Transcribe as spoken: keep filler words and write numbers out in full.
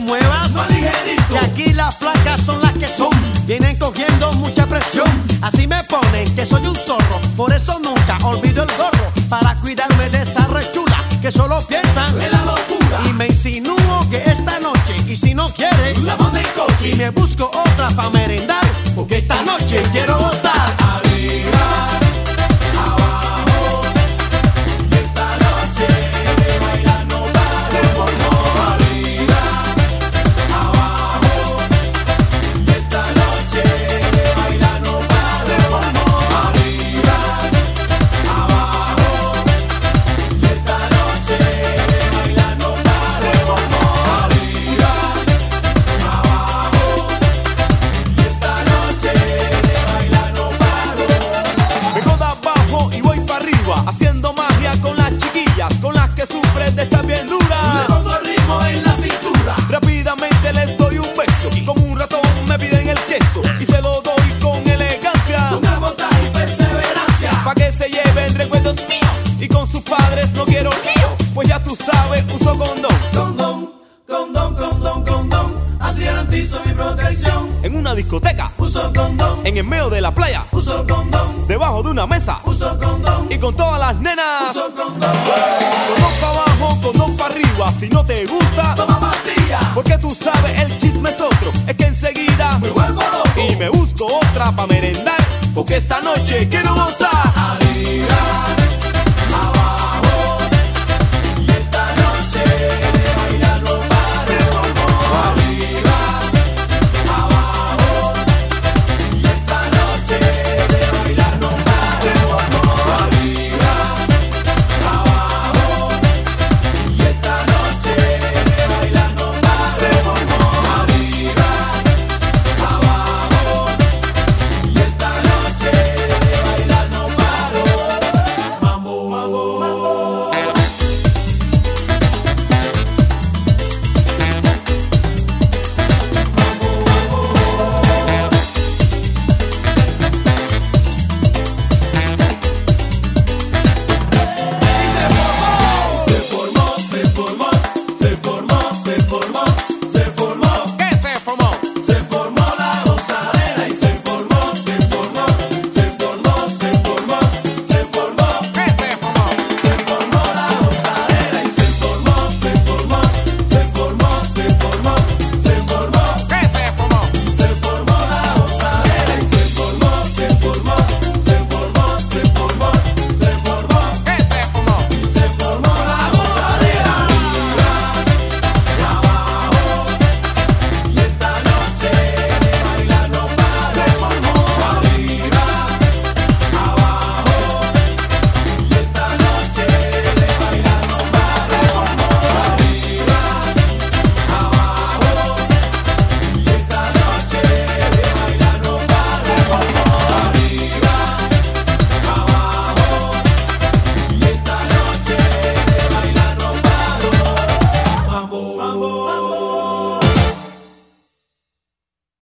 muevas, no ligerito. que aquí las flacas son las que son, vienen cogiendo mucha presión. Así me ponen que soy un zorro, por eso nunca olvido el gorro, para cuidarme de esa rechula que solo piensan en la locura. Y me insinúo que esta noche, y si no quiere, la mando en coche. Y me busco otra pa' merendar, porque esta noche quiero gozar. Arriba, abajo, esta noche de bailar no paremos, no. Arriba, abajo, esta noche de bailar no paremos, no. Arriba, abajo, esta noche de bailar no paremos, no. Arriba, abajo, esta noche de bailar no paro. Vengo de abajo y voy para arriba, haciendo magia con las chiquillas, con las que sufren de estar bien dura. Le pongo ritmo en la cintura. Rápidamente les doy un beso, como un ratón me piden el queso, y se lo doy con elegancia, Con calvota y perseverancia. pa' que se lleven recuerdos míos, y con sus padres no quiero lío, pues ya tú sabes, uso condón. Condón, condón, condón, condón. Así garantizo mi protección. En una discoteca, Uso condón, en el medio de la playa, uso condón, debajo de una mesa, uso condón, y con todas las nenas. uso condón. Condón pa' abajo, condón pa' arriba, si no te gusta, Toma pastilla, porque tú sabes el chisme es otro, es que enseguida me vuelvo loco. y me busco otra pa' merendar, porque esta noche quiero gozar.